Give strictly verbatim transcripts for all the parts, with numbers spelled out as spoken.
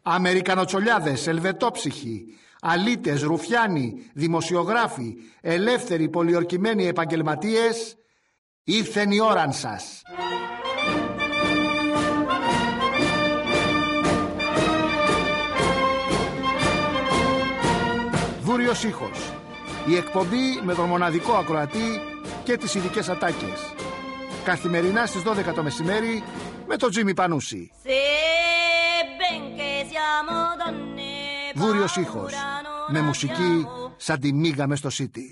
Αμερικανοτσολιάδες, ελβετόψυχοι, αλήτες, ρουφιάνοι, δημοσιογράφοι, ελεύθεροι πολιορκημένοι επαγγελματίες, ήρθεν η ώραν σας. Δούριος ήχος. Η εκπομπή με τον μοναδικό ακροατή και τις ειδικές ατάκες. Καθημερινά στις δώδεκα το μεσημέρι με τον Τζίμι Πανούση. Δούριος ήχος. Με μουσική σαν τη μίγα μες στο City.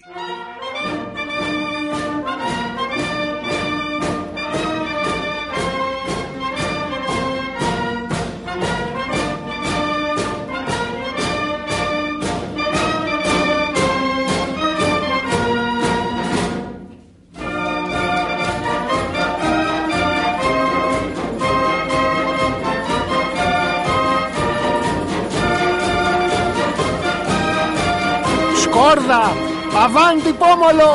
Σκόρδα, αβάντι πόμολο!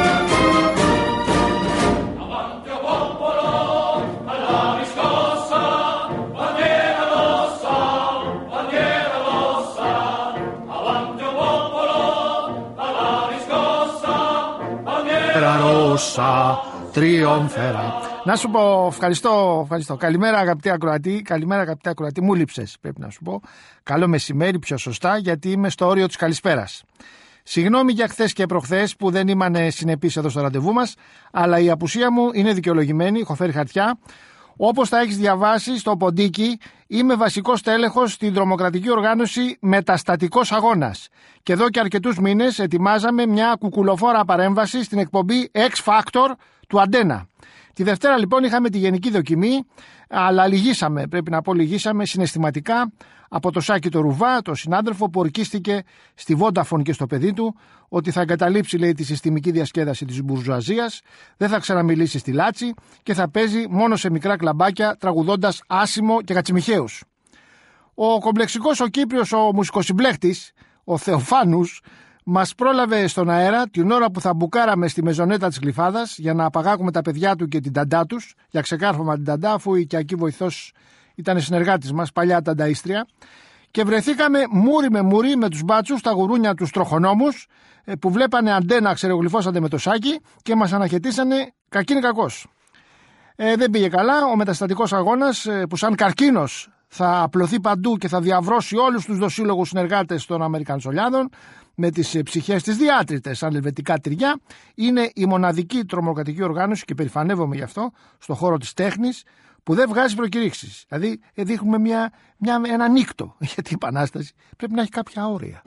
Avanti o popolo, alla riscossa, bandiera rossa, bandiera rossa. Avanti o popolo, alla riscossa, bandiera rossa, τριόμφερα. Να σου πω, ευχαριστώ, ευχαριστώ. Καλημέρα αγαπητέ ακροατή, καλημέρα αγαπητέ ακροατή. Μου λείψες, πρέπει να σου πω. Καλό μεσημέρι, πιο σωστά, γιατί είμαι στο όριο της καλησπέρας. Συγγνώμη για χθες και προχθές που δεν ήμανε συνεπής εδώ στο ραντεβού μας, αλλά η απουσία μου είναι δικαιολογημένη, έχω φέρει χαρτιά. Όπως θα έχεις διαβάσει στο ποντίκι, είμαι βασικός τέλεχος στην τρομοκρατική οργάνωση Μεταστατικός Αγώνας. Και εδώ και αρκετούς μήνες ετοιμάζαμε μια κουκουλοφόρα παρέμβαση στην εκπομπή X Factor του Αντένα. Τη Δευτέρα λοιπόν είχαμε τη γενική δοκιμή, αλλά λυγίσαμε, πρέπει να πω λυγίσαμε συναισθηματικά από το Σάκη το Ρουβά, το συνάδελφο που ορκίστηκε στη Vodafone και στο παιδί του ότι θα εγκαταλείψει, λέει, τη συστημική διασκέδαση της μπουρζουαζίας, δεν θα ξαναμιλήσει στη Λάτση και θα παίζει μόνο σε μικρά κλαμπάκια τραγουδώντας Άσιμο και Κατσιμιχαίους. Ο κομπλεξικός ο Κύπριος ο μουσικοσυμπλέχτης, ο Θεοφάνους, μας πρόλαβε στον αέρα την ώρα που θα μπουκάραμε στη μεζονέτα της Γλυφάδας για να απαγάγουμε τα παιδιά του και την ταντά τους, για ξεκάρφωμα την ταντά, αφού η οικιακή βοηθός ήταν συνεργάτης μας, παλιά τανταίστρια, και βρεθήκαμε μούρι με μούρι με τους μπάτσους, τα γουρούνια τους τροχονόμους, που βλέπανε Αντένα, ξερογλυφώσατε με το Σάκι και μας αναχαιτήσανε κακήν κακός. Ε, δεν πήγε καλά. Ο μεταστατικός αγώνας, που σαν καρκίνος θα απλωθεί παντού και θα διαβρώσει όλους τους δοσύλλογους συνεργάτες των Αμερικαντσολιάδων με τις ψυχές της διάτριτες σαν ελβετικά τυριά, είναι η μοναδική τρομοκρατική οργάνωση, και περηφανεύομαι γι' αυτό, στον χώρο της τέχνης, που δεν βγάζει προκηρύξεις. Δηλαδή δείχνουμε μια, μια, ένα νύκτο, γιατί η Επανάσταση πρέπει να έχει κάποια όρια.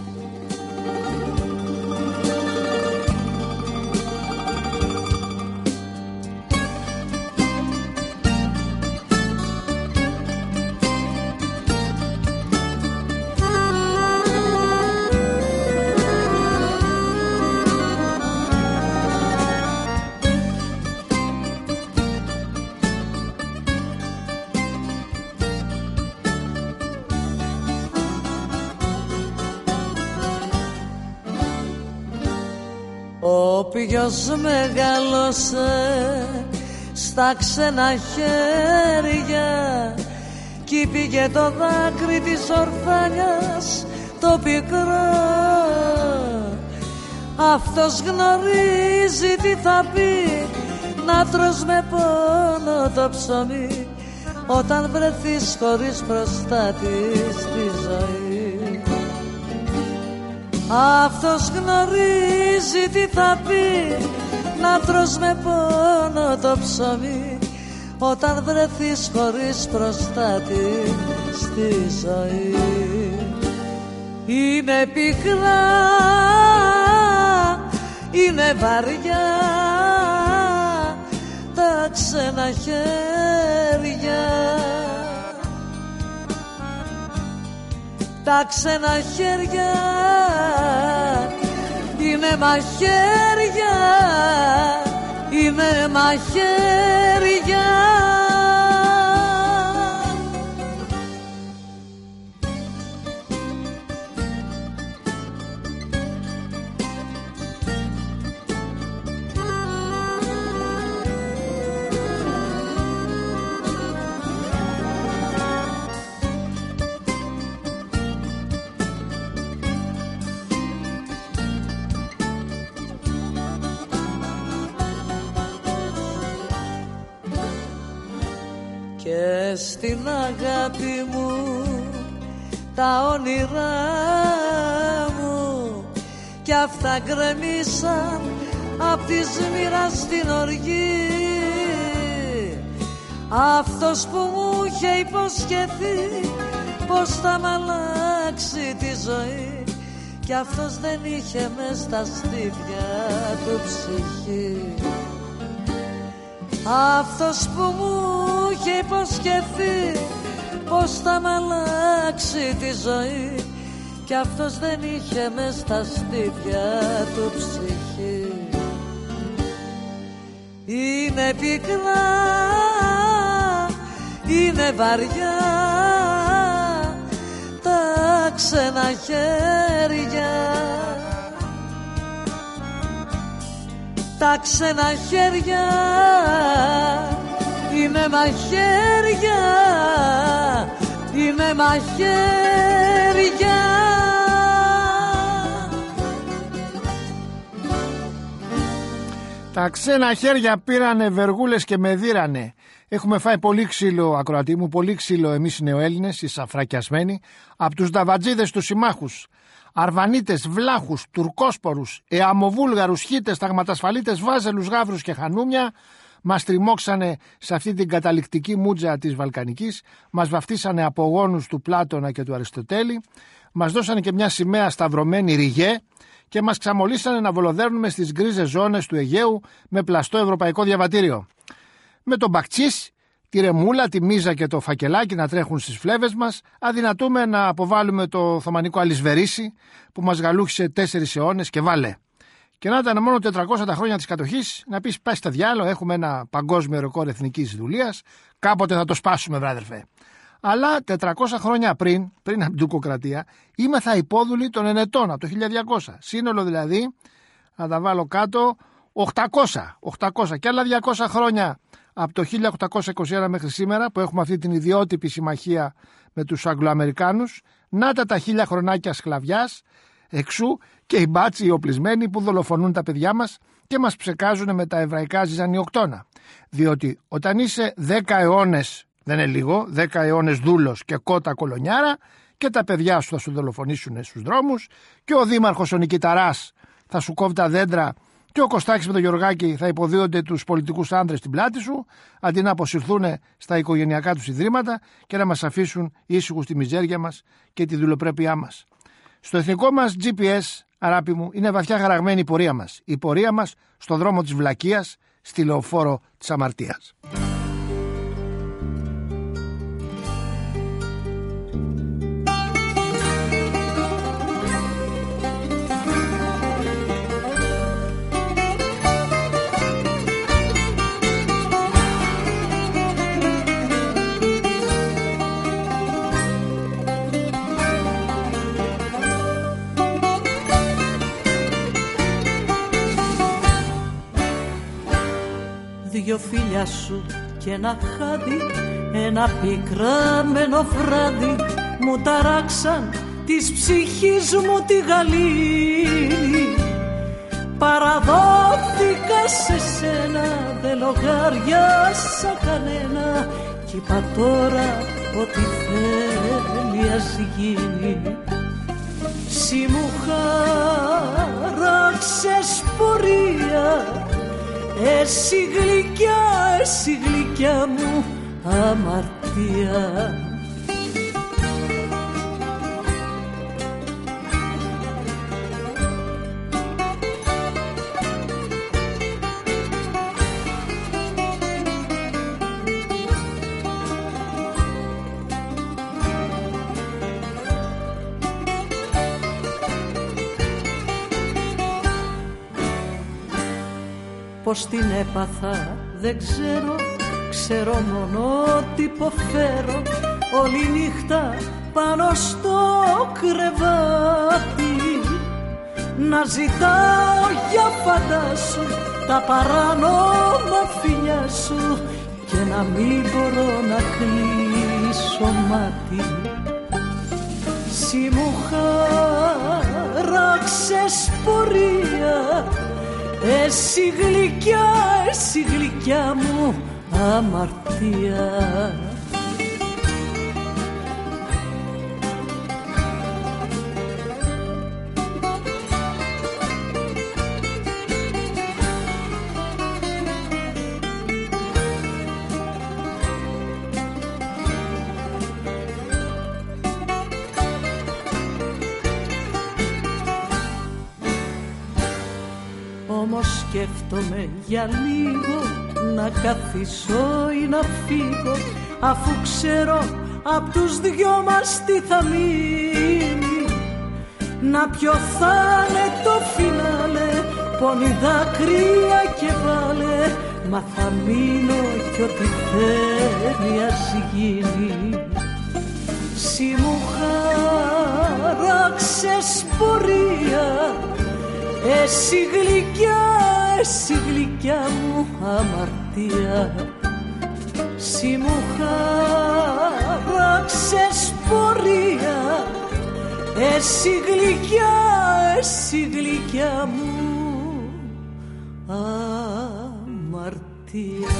Όποιος μεγάλωσε στα ξένα χέρια κι πήγε το δάκρυ της ορφάνιας το πικρό, αυτός γνωρίζει τι θα πει να τρως με πόνο το ψωμί όταν βρεθείς χωρίς προστάτη στη ζωή. Αυτός γνωρίζει τι θα πει να τρως με πόνο το ψωμί όταν βρεθείς χωρίς προστάτη στη ζωή. Είναι πικρά, είναι βαριά τα ξένα χέρια, τα ξένα χέρια είναι μαχαίρια, είναι μαχαίρια. μες στην αγάπη μου τα όνειρά μου κι αυτά γκρεμίσαν απ' της μοίρας την οργή. Αυτός που μου είχε υποσχεθεί πως θα μ' αλλάξει τη ζωή κι αυτός δεν είχε μες στα στήθια του ψυχή. Αυτός που μου είχε υποσχεθεί πως θα μ' αλλάξει τη ζωή κι αυτός δεν είχε μες στα στήθια του ψυχή. Είναι πικρά, είναι βαριά τα ξένα χέρια, τα ξένα χέρια είναι μαχαίρια, είναι μαχαίρια. Τα ξένα χέρια πήρανε βεργούλες και με δίρανε. Έχουμε φάει πολύ ξύλο, ακροατή μου, πολύ ξύλο εμείς οι νεοέλληνες, οι σαφρακιασμένοι, από τους νταβατζίδες τους συμμάχους. Αρβανίτες, βλάχους, τουρκόσπορους, εαμοβούλγαρους, χίτες, ταγματασφαλίτες, βάζελους, γάβρους και χανούμια μας τριμώξανε σε αυτή την καταληκτική μούτζα της Βαλκανικής, μας βαφτίσανε απογόνους του Πλάτωνα και του Αριστοτέλη, μας δώσανε και μια σημαία σταυρωμένη ριγέ και μας ξαμολύσανε να βολοδέρνουμε στις γκρίζες ζώνες του Αιγαίου με πλαστό ευρωπαϊκό διαβατήριο. Με τον μπακτσίς, τη ρεμούλα, τη μίζα και το φακελάκι να τρέχουν στις φλέβες μας, αδυνατούμε να αποβάλουμε το Οθωμανικό αλυσβερίσι που μας γαλούχισε τέσσερις αιώνες και βάλε. Και να ήταν μόνο τετρακόσια τα χρόνια της κατοχής, να πεις πάει στα διάλο, έχουμε ένα παγκόσμιο ρεκόρ εθνικής δουλείας, κάποτε θα το σπάσουμε, βράδερφε. Αλλά τετρακόσια χρόνια πριν, πριν από την τουρκοκρατία, ήμεθα υπόδουλοι των ενετών από το χίλια διακόσια. Σύνολο δηλαδή, να τα βάλω κάτω, οκτακόσια, οκτακόσια και άλλα διακόσια χρόνια από το χίλια οκτακόσια είκοσι ένα μέχρι σήμερα που έχουμε αυτή την ιδιότυπη συμμαχία με τους Αγγλοαμερικάνους. Να τα τα χίλια χρονάκια σκλαβιάς, εξού και οι μπάτσοι οι οπλισμένοι που δολοφονούν τα παιδιά μας και μας ψεκάζουν με τα εβραϊκά ζυζανιοκτώνα. Διότι όταν είσαι δέκα αιώνες, δεν είναι λίγο, δέκα αιώνες δούλος και κότα κολονιάρα και τα παιδιά σου θα σου δολοφονήσουν στους δρόμους και ο δήμαρχος ο Νικηταράς θα σου κόβει τα δέντρα και ο Κωστάκης με τον Γεωργάκη θα υποδίονται τους πολιτικούς άνδρες στην πλάτη σου αντί να αποσυρθούν στα οικογενειακά τους ιδρύματα και να μας αφήσουν ήσυχους τη μιζέρια μας και τη δουλοπρέπειά μας. Στο εθνικό μας τζι πι ες, αράπη μου, είναι βαθιά χαραγμένη η πορεία μας. Η πορεία μας στο δρόμο της βλακείας, στη λεωφόρο της αμαρτίας. Δυο φίλια σου και ένα χάδι, ένα πικραμένο βράδυ μου ταράξαν της ψυχής μου τη γαλήνη. Παραδόθηκα σε σένα, δεν λογάριασα κανένα κι είπα τώρα ό,τι θέλει ας γίνει. Συ μου χάραξες πορεία, εσύ γλυκιά, εσύ γλυκιά μου αμαρτία. Πώς την έπαθα δεν ξέρω, ξέρω μόνο ότι υποφέρω όλη νύχτα πάνω στο κρεβάτι. Να ζητάω για φαντάσου τα παράνομα φιλιά σου και να μην μπορώ να κλείσω μάτι. Συ μου χάραξες πορεία, εσύ γλυκιά, εσύ γλυκιά μου αμαρτία. σκέφτομαι για λίγο να καθίσω ή να φύγω, αφού ξέρω απ' τους δυο μας τι θα μείνει. Να ποιο θα είναι το φινάλε, πόνοι δάκρυα και βάλε, μα θα μείνω κι ό,τι θέλει ας γίνει. Συ μου χάραξες πορεία, εσύ γλυκιά, εσύ γλυκιά μου αμαρτία. Συ μου χάραξες πορεία, εσύ γλυκιά, εσύ γλυκιά μου αμαρτία.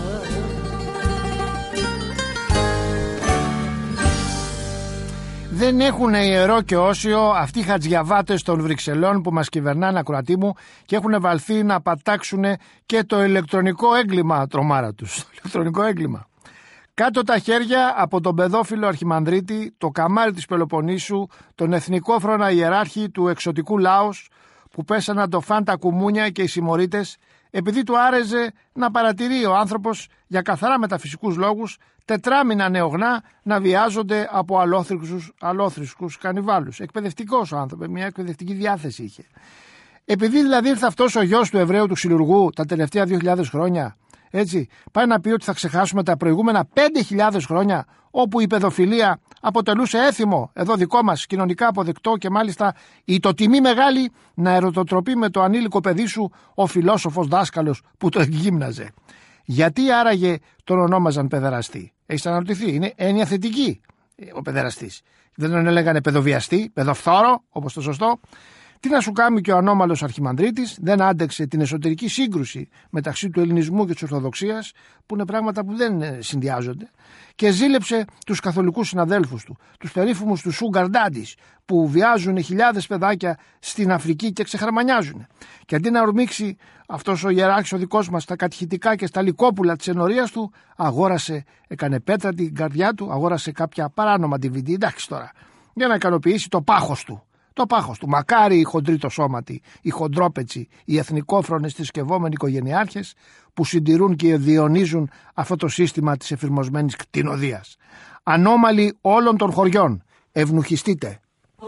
Δεν έχουν ιερό και όσιο αυτοί οι χατζιαβάτες των Βρυξελών που μας κυβερνάνε, ακροατή μου, και έχουν βαλθεί να πατάξουν και το ηλεκτρονικό έγκλημα, τρομάρα τους. Το ηλεκτρονικό έγκλημα. Κάτω τα χέρια από τον παιδόφιλο Αρχιμανδρίτη, το καμάρι της Πελοποννήσου, τον εθνικόφρονα ιεράρχη του εξωτικού Λάος, που πέσαν να το φαν τα κουμούνια και οι συμμορίτες, επειδή του άρεσε να παρατηρεί ο άνθρωπος για καθαρά μεταφυσικούς λόγους τετράμινα νεογνά να βιάζονται από αλόθρησκους, αλόθρησκους κανιβάλους. Εκπαιδευτικός ο άνθρωπος, μια εκπαιδευτική διάθεση είχε. Επειδή δηλαδή ήρθε αυτός ο γιος του Εβραίου του ξυλουργού τα τελευταία δύο χιλιάδες χρόνια, έτσι, πάει να πει ότι θα ξεχάσουμε τα προηγούμενα πέντε χιλιάδες χρόνια, όπου η παιδοφιλία αποτελούσε έθιμο, εδώ δικό μας, κοινωνικά αποδεκτό, και μάλιστα η το τιμή μεγάλη να ερωτοτροπεί με το ανήλικο παιδί σου ο φιλόσοφος δάσκαλος που το εκγύμναζε. Γιατί άραγε τον ονόμαζαν παιδεραστή? Έχεις αναρωτηθεί? Είναι έννοια θετική ο παιδεραστής. Δεν τον έλεγανε παιδοβιαστή, παιδοφθόρο, όπως το σωστό. Τι να σου κάνει και ο ανώμαλος Αρχιμανδρίτης, δεν άντεξε την εσωτερική σύγκρουση μεταξύ του ελληνισμού και της Ορθοδοξίας, που είναι πράγματα που δεν συνδυάζονται, και ζήλεψε τους καθολικούς συναδέλφους του, τους περίφημους του Sugar Daddies, που βιάζουν χιλιάδες παιδάκια στην Αφρική και ξεχαρμανιάζουν. Και αντί να ορμήξει αυτός ο ιεράρχης ο δικός μας στα κατηχητικά και στα λικόπουλα της ενορίας του, αγόρασε, έκανε πέτρα την καρδιά του, αγόρασε κάποια παράνομα ντι βι ντι, εντάξει τώρα, για να ικανοποιήσει το πάχος του. Το πάχος του. Μακάρι οι χοντροί το σώματι, οι χοντρόπετσοι, οι εθνικόφρονες θρησκευόμενοι οικογενειάρχες που συντηρούν και διονύζουν αυτό το σύστημα της εφηρμοσμένης κτηνοδείας. Ανώμαλοι όλων των χωριών, ευνουχιστείτε.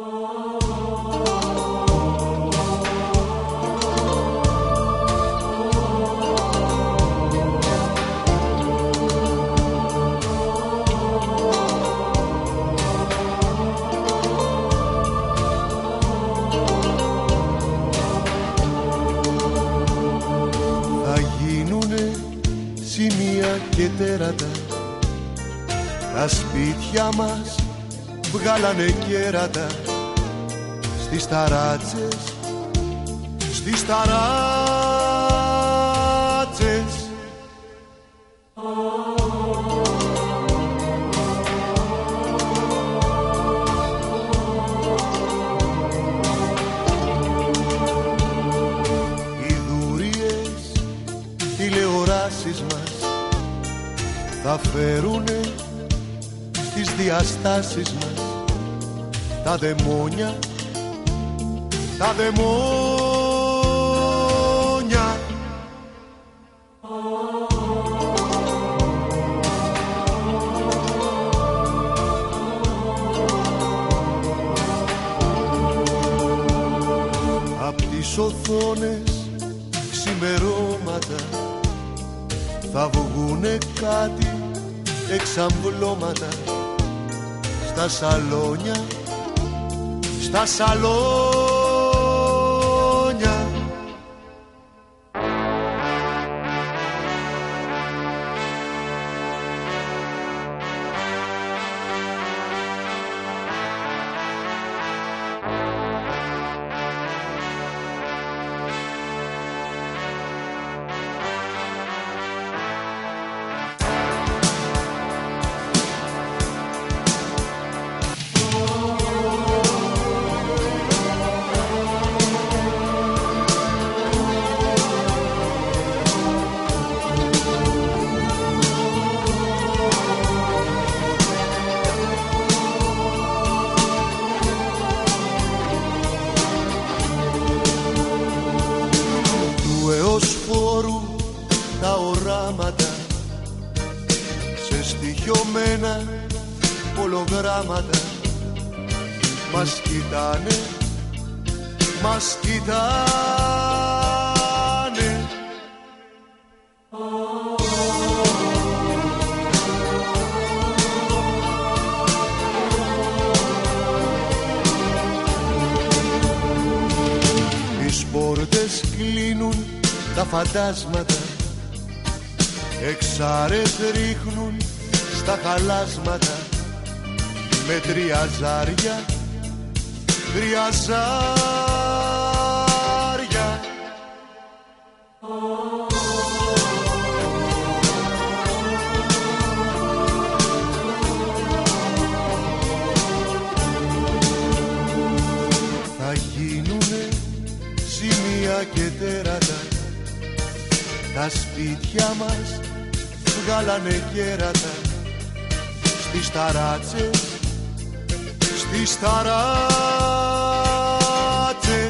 Και τέρατα, τα σπίτια μας βγάλανε κέρατα, στις ταράτσες, στις ταράτσες. Οι δούριες τηλεοράσεις μας θα φέρουνε στις διαστάσεις μας τα δαιμόνια, τα δαιμόνια. Απ' τις οθόνες ξημερώματα θα βγουνε κάτι εξαμβλώματα στα σαλόνια, στα σαλόνια. μας κοιτάνε, μας κοιτάνε. Τις πόρτες κλείνουν τα φαντάσματα, εξάρες ρίχνουν στα χαλάσματα, με τρία ζάρια, τρία ζάρια. Θα γίνουνε σημεία και τέρατα, τα σπίτια μας βγάλανε κέρατα, στις ταράτσες, στις ταράτσες.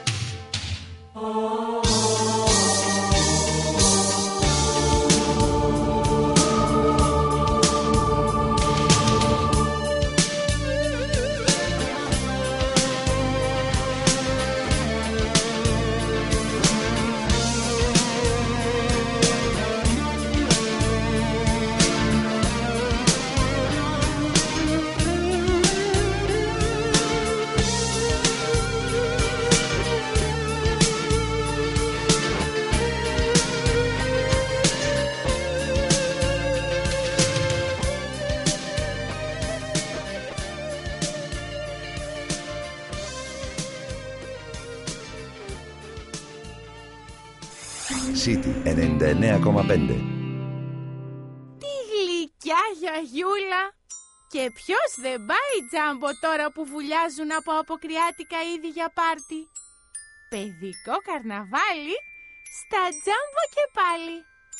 City ενενήντα εννέα κόμμα πέντε. Τι γλυκιά γιαγιούλα! Και ποιος δεν πάει τζάμπο τώρα που βουλιάζουν από αποκριάτικα είδη για πάρτι? Παιδικό καρναβάλι στα τζάμπο και πάλι.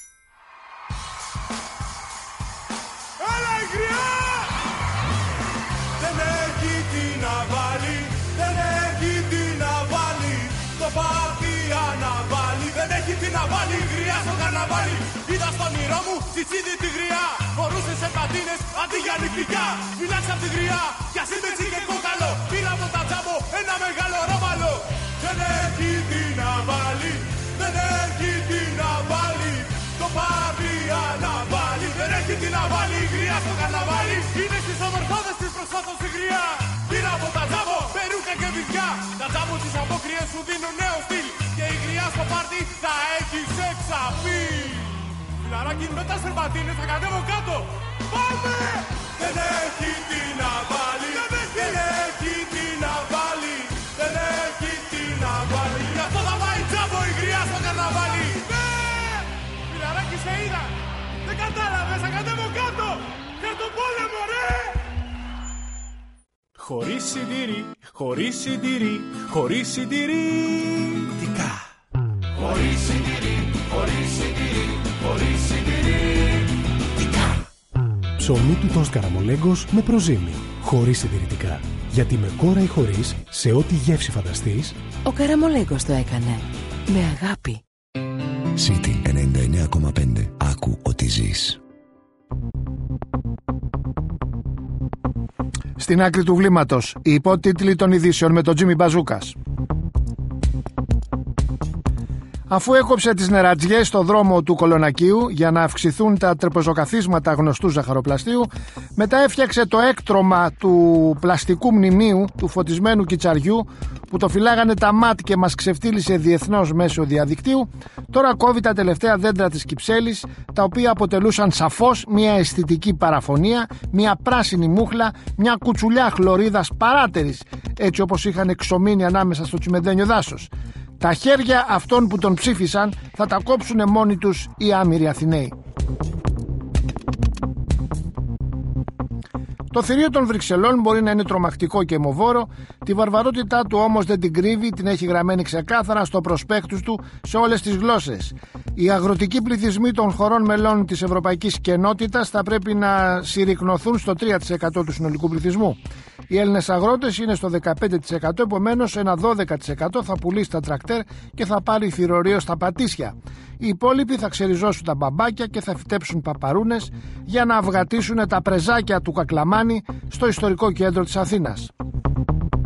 Έλα η γριά! Δεν έχει τι να βάλει, δεν έχει τι να βάλει, το πάρτι αναβάλει. Δεν έχει τι να βάλει η γριά στο καρναβάλι. Είδα στο όνειρό μου τσιτσίδι τη γριά, φορούσε σε πατίνες αντί για νυχτικιά. Φυλάξε απ' τη γριά, κι ας είμαι και κόκαλο, πήρα από τα τζάμπο ένα μεγάλο ρόμαλο. Δεν έχει τι να βάλει, δεν έχει τι να βάλει, το πάρτι αναβάλει. Δεν έχει τι να βάλει η γριά στο καρναβάλι. Είναι στις ομορφάδες της προσφάτως η γριά. Πήρα από τα τζάμπο περούκα και βυθιά. Τα τζάμπο τις απόκριες σου δίνουν νέο στυλ, και η γριά στο πάρτι θα έχει σεξ απειλ. Φιλαράκι με τα σερβατίνες θα κατέβω κάτω. Πάμε! Δεν έχει τι να βάλει, δεν έχει τι να βάλει, δεν έχει τι να βάλει. Γι' αυτό θα πάει τζάμπο η γριά στο καρναβάλι. Ναι! Φιλαράκι σε είδα, δεν κατάλαβες, θα κατέβω κάτω. Για τον πόλεμο ρε! Χωρίς συντηρή, χωρίς συντηρή, χωρίς συντηρητικά. Χωρίς συντηρή, χωρίς συντηρή, χωρίς συντηρητικά. Ψωμί του τόστ Καραμολέγκος με προζύμι. Χωρίς συντηρητικά. Γιατί με κόρα ή χωρίς, σε ό,τι γεύση φανταστείς, ο Καραμολέγκος το έκανε. Με αγάπη. City ενενήντα εννέα κόμμα πέντε. Άκου ότι ζεις. Στην άκρη του βλήματος, οι υπότιτλοι των ειδήσεων με τον Τζίμι Μπαζούκας. Αφού έκοψε τις νερατζιές στο δρόμο του Κολονακίου για να αυξηθούν τα τρεπεζοκαθίσματα γνωστού ζαχαροπλαστείου, μετά έφτιαξε το έκτρωμα του πλαστικού μνημείου του φωτισμένου Κιτσαριού που το φυλάγανε τα ΜΑΤ και μας ξεφτύλισε διεθνώς μέσω διαδικτύου, τώρα κόβει τα τελευταία δέντρα της Κυψέλης, τα οποία αποτελούσαν σαφώς μια αισθητική παραφωνία, μια πράσινη μούχλα, μια κουτσουλιά χλωρίδας παράτερης, έτσι όπως είχαν εξομείνει ανάμεσα στο τσιμεντένιο δάσος. Τα χέρια αυτών που τον ψήφισαν θα τα κόψουνε μόνοι τους οι άμυροι Αθηναίοι. Το θηρίο των Βρυξελών μπορεί να είναι τρομακτικό και αιμοβόρο, τη βαρβαρότητά του όμως δεν την κρύβει, την έχει γραμμένη ξεκάθαρα στο προσπέκτους του σε όλες τις γλώσσες. Οι αγροτικοί πληθυσμοί των χωρών μελών της Ευρωπαϊκής Κοινότητας θα πρέπει να συρρικνωθούν στο τρία τοις εκατό του συνολικού πληθυσμού. Οι Έλληνες αγρότες είναι στο δεκαπέντε τοις εκατό, επομένως ένα δώδεκα τοις εκατό θα πουλήσει τα τρακτέρ και θα πάρει θηρορείο στα πατήσια. Οι υπόλοιποι θα ξεριζώσουν τα μπαμπάκια και θα φυτέψουν παπαρούνες για να αυγατήσουν τα πρεζάκια του Κακλαμάνη στο ιστορικό κέντρο της Αθήνας.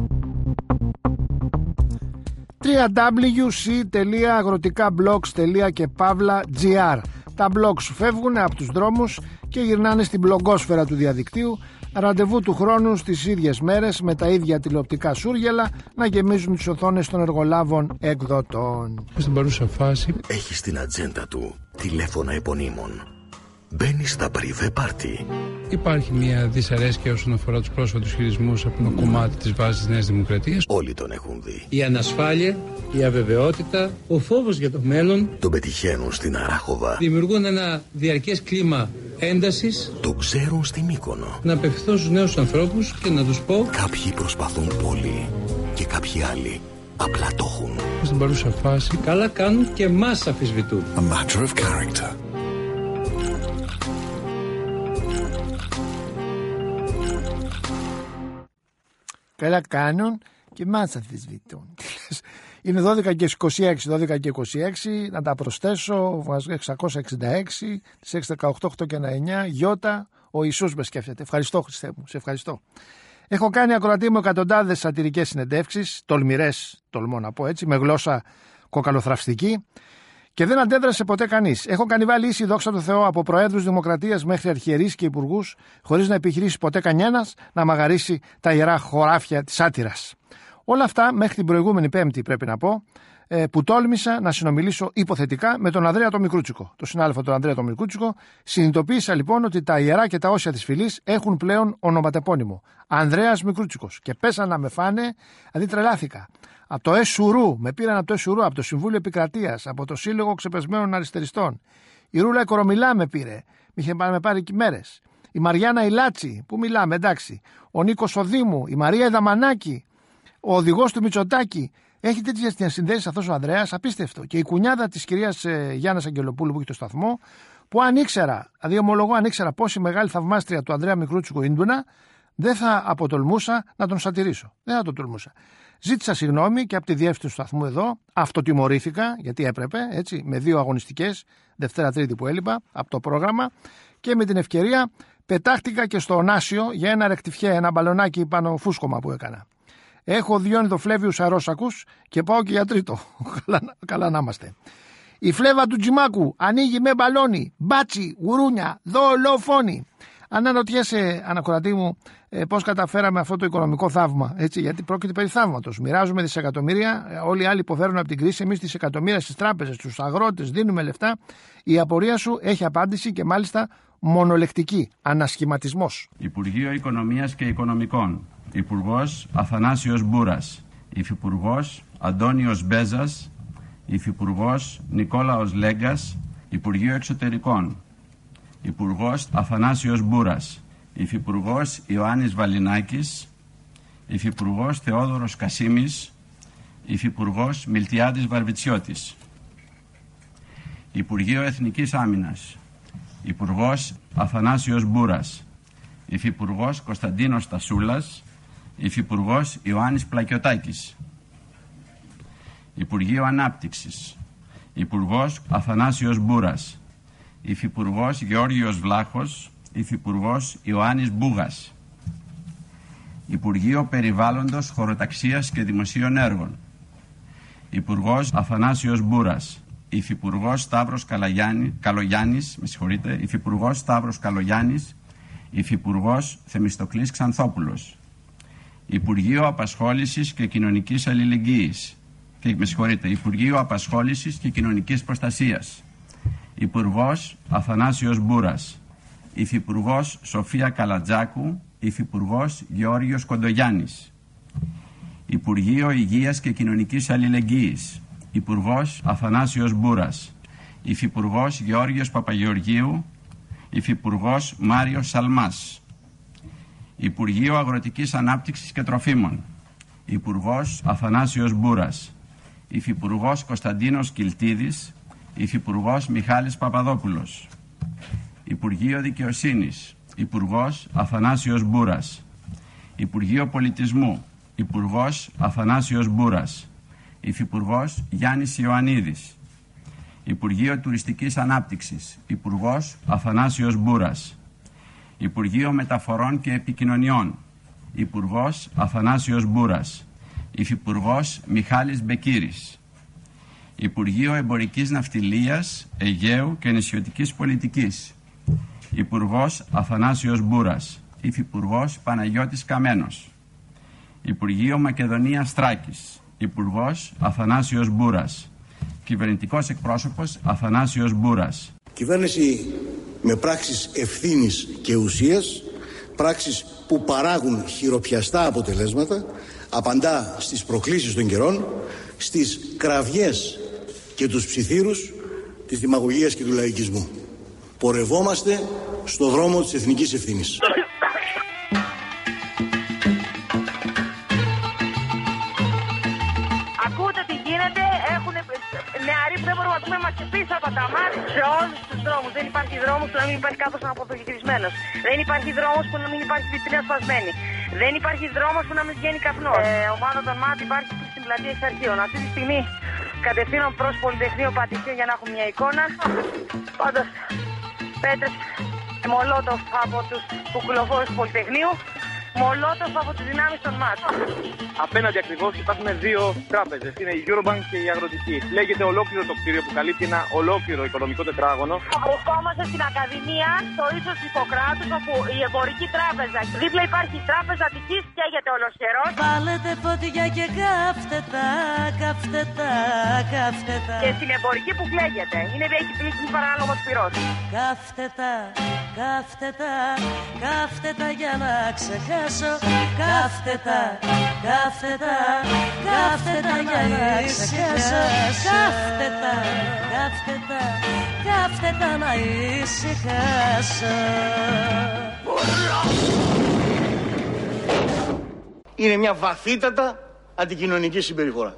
double-u double-u double-u τελεία σι τελεία αγροτικά μπλογς τελεία τζι άρ. Τα blogs φεύγουν από τους δρόμους και γυρνάνε στην μπλογκόσφαιρα του διαδικτύου. Ραντεβού του χρόνου στις ίδιες μέρες με τα ίδια τηλεοπτικά σούργελα να γεμίζουν τις οθόνες των εργολάβων εκδοτών. Στην παρούσα φάση έχει στην ατζέντα του τηλέφωνα επωνύμων. Μπαίνει στα πριβέ πάρτι. Υπάρχει μια δυσαρέσκεια όσον αφορά τους πρόσφατους χειρισμούς από το κομμάτι της βάσης της Νέας Δημοκρατίας. Όλοι τον έχουν δει. Η ανασφάλεια, η αβεβαιότητα, ο φόβος για το μέλλον τον πετυχαίνουν στην Αράχοβα. Δημιουργούν ένα διαρκές κλίμα έντασης. Το ξέρουν στη Μύκονο. Να απευθυνθώ στους νέους ανθρώπους και να τους πω: κάποιοι προσπαθούν πολύ και κάποιοι άλλοι απλά το έχουν. Στην παρούσα φάση καλά κάνουν και μας αμφισβητούν. A matter of character. Καλά κάνουν και μας αμφισβητούν. Είναι δώδεκα και είκοσι έξι, δώδεκα και είκοσι έξι, να τα προσθέσω, εξακόσια εξήντα έξι, τις έξι δεκαοκτώ, οκτώ και εννιά, Γιώτα, ο Ιησούς με σκέφτεται. Ευχαριστώ, Χριστέ μου, σε ευχαριστώ. Έχω κάνει ακροατή μου εκατοντάδες σατυρικές συνεντεύξεις, τολμηρές, τολμώ να πω έτσι, με γλώσσα κοκαλοθραυστική και δεν αντέδρασε ποτέ κανείς. Έχω κανιβάλει ίση δόξα τω Θεώ από προέδρους δημοκρατίας μέχρι αρχιερείς και υπουργούς, χωρίς να επιχειρήσει ποτέ κανένας να μαγαρίσει τα ιερά χωράφια της σάτυρας. Όλα αυτά μέχρι την προηγούμενη Πέμπτη, πρέπει να πω, που τόλμησα να συνομιλήσω υποθετικά με τον Ανδρέα τον Μικρούτσικο, τον συνάδελφο τον Ανδρέα τον Μικρούτσικο. Συνειδητοποίησα λοιπόν ότι τα ιερά και τα όσια της φυλής έχουν πλέον ονοματεπώνυμο. Ανδρέας Μικρούτσικος. Και πέσαν να με φάνε, δηλαδή τρελάθηκα. Από το ΕΣΟΥΡΟΥ, με πήραν από το ΕΣΟΥΡΟΥ, από το Συμβούλιο Επικρατείας, από το Σύλλογο Ξεπεσμένων Αριστεριστών. Η Ρούλα Κορομιλά με πήρε, με είχε με πάρει και μέρες. Η Μαριάννα Ηλάτσι, που μιλάμε, εντάξει. Ο Νίκος Οδήμου, η Μαρία Εδαμανάκη, ο οδηγός του Μητσοτάκη. Έχει τέτοιες συνδέσεις αυτός ο Ανδρέας, απίστευτο. Και η κουνιάδα της κυρίας ε, Γιάννας Αγγελοπούλου που έχει το σταθμό, που αν ήξερα, δηλαδή ομολογώ, αν ήξερα πόση μεγάλη θαυμάστρια του Ανδρέα Μικρούτσικου ήμουνα, δεν θα αποτολμούσα να τον σατυρίσω. Δεν θα τον τολμούσα. Ζήτησα συγγνώμη και από τη διεύθυνση του σταθμού εδώ, αυτοτιμωρήθηκα, γιατί έπρεπε, έτσι, με δύο αγωνιστικές, Δευτέρα-Τρίτη που έλειπα από το πρόγραμμα, και με την ευκαιρία πετάχτηκα και στο Ωνάσιο για ένα ρεκτιφιέ, ένα μπαλονάκι πάνω φούσκωμα που έκανα. Έχω δύο ενδοφλέβιους αρρώσακους και πάω και για τρίτο. καλά, καλά να είμαστε. Η φλέβα του Τζιμάκου ανοίγει με μπαλόνι, μπάτσι, γουρούνια, δολοφόνη. Αν αναρωτιέσαι, ανακορατή μου, ε, πώς καταφέραμε αυτό το οικονομικό θαύμα, έτσι, γιατί πρόκειται περί θαύματος. Μοιράζουμε δισεκατομμύρια, όλοι οι άλλοι υποφέρουν από την κρίση, εμείς δισεκατομμύρια στις τράπεζες, στους αγρότες, δίνουμε λεφτά. Η απορία σου έχει απάντηση και μάλιστα μονολεκτική. Ανασχηματισμός. Υπουργείο Οικονομίας και Οικονομικών. Υπουργός Αθανάσιος Μπούρας. Υφυπουργός Αντώνιος Μπέζας. Υφυπουργός Νικόλαος Λέγκας. Υπουργείο Εξωτερικών. Υπουργός Αθανάσιος Μπούρας. Υφυπουργός Ιωάννης Βαλινάκης. Υφυπουργός Θεόδωρος Κασίμης. Υφυπουργός Μιλτιάδης Βαρβιτσιώτης. Υπουργείο Εθνικής Άμυνας. Υπουργός Αθανάσιος Μπούρας. Υφυπουργός Κωνσταντίνος Τασούλας. Υφυπουργός Ιωάννης Πλακιωτάκης. Υπουργείο Ανάπτυξης. Υπουργός Αθανάσιος Μπούρας. Υφυπουργός Γεώργιος Βλάχος. Υφυπουργός Ιωάννης Μπούγας. Υπουργείο Περιβάλλοντος, Χωροταξίας και Δημοσίων Έργων. Υπουργός Αθανάσιος Μπούρας. Υφυπουργός Σταύρος Καλαγιάννη, Καλογιάννης, με συγχωρείτε, Υφυπουργός Σταύρος Καλογιάννης. Υφυπουργός Θεμιστοκλής Ξανθόπουλος. Υπουργείο Απασχόλησης και Κοινωνικής Αλληλεγγύης. Και, με συγχωρείτε, Υπουργείο Απασχόλησης και Κοινωνικής Προστασίας. Υπουργός Αθανάσιος Μπούρας. Υφυπουργός Σοφία Καλατζάκου. Υφυπουργός Γεώργιος Κοντογιάννης. Υπουργείο Υγείας και Κοινωνικής Αλληλεγγύης. Υπουργός Αθανάσιος Μπούρας. Υφυπουργός Γεώργιος Παπαγεωργίου. Υφυπουργός Μάριος Σαλμάς. Υπουργείο Αγροτικής Ανάπτυξης και Τροφίμων. Υπουργός Αθανάσιος Μπούρας. Υφυπουργός Κωνσταντίνος Κιλτίδης. Υφυπουργός Μιχάλης Παπαδόπουλος. Υπουργείο Δικαιοσύνης. Υπουργός Αθανάσιος Μπούρας. Υπουργείο Πολιτισμού. Υπουργός Αθανάσιος Μπούρας. Υφυπουργός Γιάννης Ιωαννίδης. Υπουργείο Τουριστικής Ανάπτυξης. Υπουργός Αθανάσιος Μπούρας. Υπουργείο Μεταφορών και Επικοινωνιών. Υπουργός Αθανάσιος Μπούρας. Υφυπουργός Μιχάλης Μπεκύρης. Υπουργείο Εμπορικής Ναυτιλίας, Αιγαίου και Νησιωτικής Πολιτικής. Υπουργός Αθανάσιος Μπούρας. Υφυπουργός Παναγιώτης Καμένος. Υπουργείο Μακεδονίας Θράκης. Υπουργός Αθανάσιος Μπούρας. Κυβερνητικός εκπρόσωπος Αθανάσιος Μπούρας. Κυβέρνηση με πράξεις ευθύνης και ουσίας, πράξεις που παράγουν χειροπιαστά αποτελέσματα, απαντά στις προκλήσεις των καιρών, στις κραυγές και τους ψιθύρους της δημαγωγίας και του λαϊκισμού. Πορευόμαστε στο δρόμο της εθνικής ευθύνης. Ακούτε τι γίνεται, έχουν νεαροί που δεν μπορούμε να δούμε, μας πίσω από τα μάτια σε όλους τους δρόμους. Δεν υπάρχει δρόμος που να μην υπάρχει κάποιος αποδογυρισμένος. Δεν υπάρχει δρόμος που να μην υπάρχει βιτρίνα σπασμένη. Δεν υπάρχει δρόμος που να μην βγαίνει καπνός. Ε, ομάδα των ΜΑΤ υπάρχει στην πλατεία Εξαρχείων. Αυτή τη στιγμή κατευθύνω προς Πολυτεχνείο Πατησίων για να έχουμε μια εικόνα. Πάντως, πέτρες και μολότοφ από τους κουκουλοφόρους του Πολυτεχνείου. Μολότοφ από τις δυνάμεις των ΜΑΤ. Απέναντι ακριβώς υπάρχουν δύο τράπεζες. Είναι η Eurobank και η Αγροτική. Λέγεται ολόκληρο το κτίριο που καλύπτει ένα ολόκληρο οικονομικό τετράγωνο. Βρισκόμαστε στην Ακαδημία, στο ίσος Ιπποκράτους, όπου η Εμπορική Τράπεζα. Δίπλα υπάρχει η Τράπεζα Αττικής, καίγεται όλος καιρός. Βάλετε φωτιά και κάφτε τα, κάφτε τα, κάφτε τα. Και στην Εμπορική που κλαίγεται. Είναι έχει πλήξει παράνομος πυρός. Κάφτε τα, κάφτε τα, κάφτε τα για να ξεχάσω. Κάφτε τα, κάφτε τα, κάφτε τα για να ξεχάσω. Κάφτε τα, κάφτε τα, κάφτε τα να ησυχάσω. Είναι μια βαθύτατα αντικοινωνική συμπεριφορά.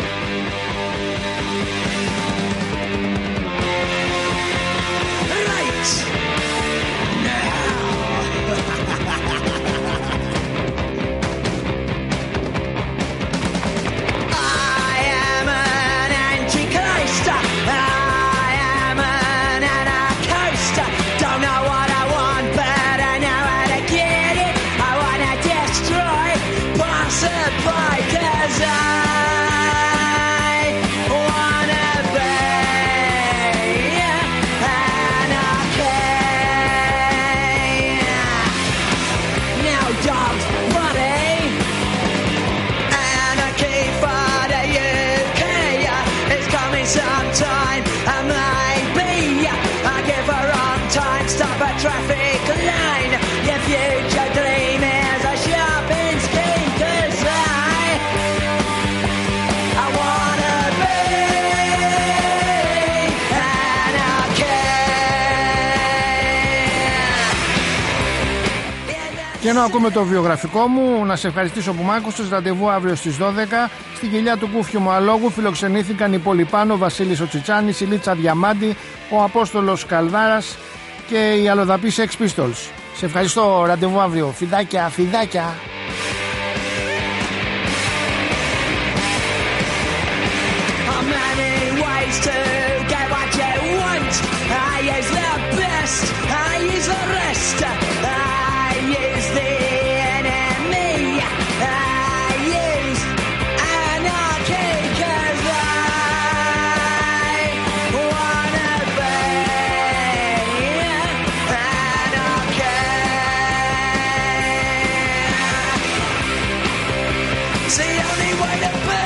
Traffic line, your future dream is a shopping scheme. 'Cause I, I wanna be anarchy. Και ενώ ακούμε το βιογραφικό μου, να σε ευχαριστήσω που μ' άκουσες. Ραντεβού αύριο στις δώδεκα. Στην κοιλιά του Κούφιου μου αλόγου φιλοξενήθηκαν η Πολυπάνο, ο Βασίλης ο Τσιτσάνης, η Λίτσα Διαμάντη, ο Απόστολος Καλδάρας και οι αλλοδαποί Sex Pistols. Σε ευχαριστώ, ραντεβού αύριο. Φιδάκια, φιδάκια. It's the only way to be.